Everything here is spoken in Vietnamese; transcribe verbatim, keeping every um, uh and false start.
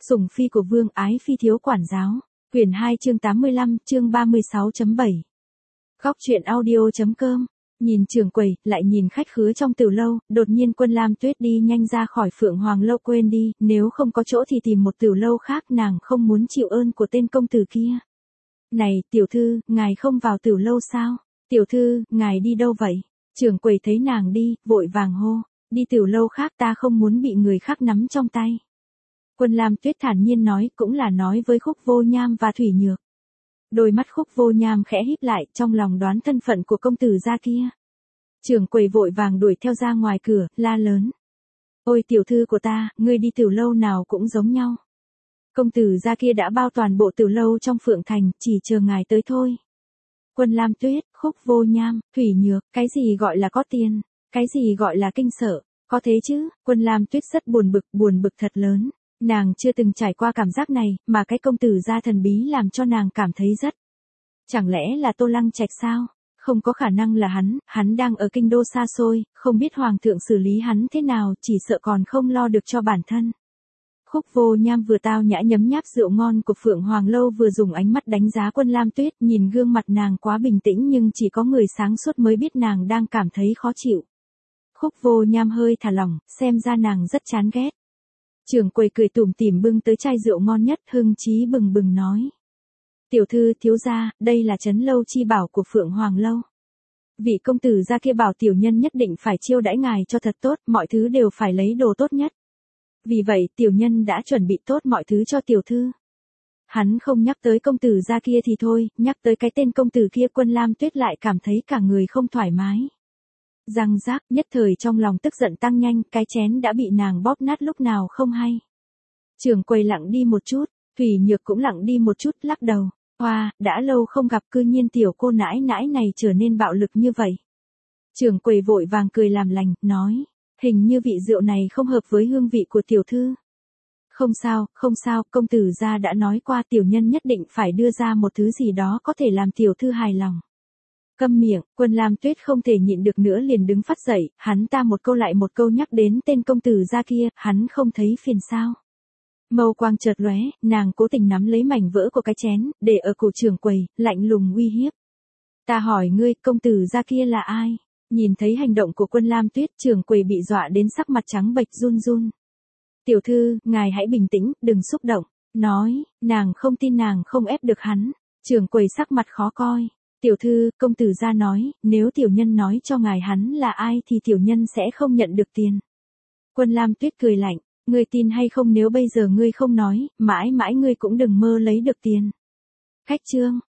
Sủng phi của vương, ái phi thiếu quản giáo. Quyển hai chương tám mươi lăm, chương ba mươi sáu chấm bảy. Góc truyện audio.com. Nhìn trưởng quầy, lại nhìn khách khứa trong tiểu lâu, đột nhiên Quân Lam Tuyết đi nhanh ra khỏi Phượng Hoàng lâu, quên đi, nếu không có chỗ thì tìm một tiểu lâu khác, nàng không muốn chịu ơn của tên công tử kia. Này, tiểu thư, ngài không vào tiểu lâu sao? Tiểu thư, ngài đi đâu vậy? Trưởng quầy thấy nàng đi, vội vàng hô, đi tiểu lâu khác, ta không muốn bị người khác nắm trong tay. Quân Lam Tuyết thản nhiên nói, cũng là nói với Khúc Vô Nham và Thủy Nhược. Đôi mắt Khúc Vô Nham khẽ híp lại, trong lòng đoán thân phận của công tử gia kia. Trưởng quầy vội vàng đuổi theo ra ngoài cửa, la lớn. Ôi tiểu thư của ta, ngươi đi tiểu lâu nào cũng giống nhau. Công tử gia kia đã bao toàn bộ tiểu lâu trong Phượng Thành, chỉ chờ ngài tới thôi. Quân Lam Tuyết, Khúc Vô Nham, Thủy Nhược, cái gì gọi là có tiền, cái gì gọi là kinh sợ, có thế chứ? Quân Lam Tuyết rất buồn bực, buồn bực thật lớn. Nàng chưa từng trải qua cảm giác này, mà cái công tử gia thần bí làm cho nàng cảm thấy rất. Chẳng lẽ là Tô Lăng Trạch sao? Không có khả năng là hắn, hắn đang ở kinh đô xa xôi, không biết hoàng thượng xử lý hắn thế nào, chỉ sợ còn không lo được cho bản thân. Khúc Vô Nham vừa tao nhã nhấm nháp rượu ngon của Phượng Hoàng lâu, vừa dùng ánh mắt đánh giá Quân Lam Tuyết, nhìn gương mặt nàng quá bình tĩnh nhưng chỉ có người sáng suốt mới biết nàng đang cảm thấy khó chịu. Khúc Vô Nham hơi thả lỏng, xem ra nàng rất chán ghét. Trưởng quầy cười tủm tỉm bưng tới chai rượu ngon nhất, hưng chí bừng bừng nói. Tiểu thư thiếu gia, đây là trấn lâu chi bảo của Phượng Hoàng lâu. Vị công tử gia kia bảo tiểu nhân nhất định phải chiêu đãi ngài cho thật tốt, mọi thứ đều phải lấy đồ tốt nhất. Vì vậy tiểu nhân đã chuẩn bị tốt mọi thứ cho tiểu thư. Hắn không nhắc tới công tử gia kia thì thôi, nhắc tới cái tên công tử kia, Quân Lam Tuyết lại cảm thấy cả người không thoải mái. Răng rác, nhất thời trong lòng tức giận tăng nhanh, cái chén đã bị nàng bóp nát lúc nào không hay. Trưởng quầy lặng đi một chút, Thủy Nhược cũng lặng đi một chút, lắc đầu. Hoa, đã lâu không gặp, cư nhiên tiểu cô nãi nãi này trở nên bạo lực như vậy. Trưởng quầy vội vàng cười làm lành, nói, hình như vị rượu này không hợp với hương vị của tiểu thư. Không sao, không sao, công tử gia đã nói qua tiểu nhân nhất định phải đưa ra một thứ gì đó có thể làm tiểu thư hài lòng. Câm miệng, Quân Lam Tuyết không thể nhịn được nữa liền đứng phát dậy, hắn ta một câu lại một câu nhắc đến tên công tử gia kia, hắn không thấy phiền sao. Mâu quang chợt lóe, nàng cố tình nắm lấy mảnh vỡ của cái chén, để ở cổ trưởng quầy, lạnh lùng uy hiếp. Ta hỏi ngươi, công tử gia kia là ai? Nhìn thấy hành động của Quân Lam Tuyết, trưởng quầy bị dọa đến sắc mặt trắng bệch run run. Tiểu thư, ngài hãy bình tĩnh, đừng xúc động. Nói, nàng không tin nàng không ép được hắn. Trưởng quầy sắc mặt khó coi. Tiểu thư, công tử gia nói, nếu tiểu nhân nói cho ngài hắn là ai thì tiểu nhân sẽ không nhận được tiền. Quân Lam Tuyết cười lạnh, ngươi tin hay không, nếu bây giờ ngươi không nói, mãi mãi ngươi cũng đừng mơ lấy được tiền. Khách trương,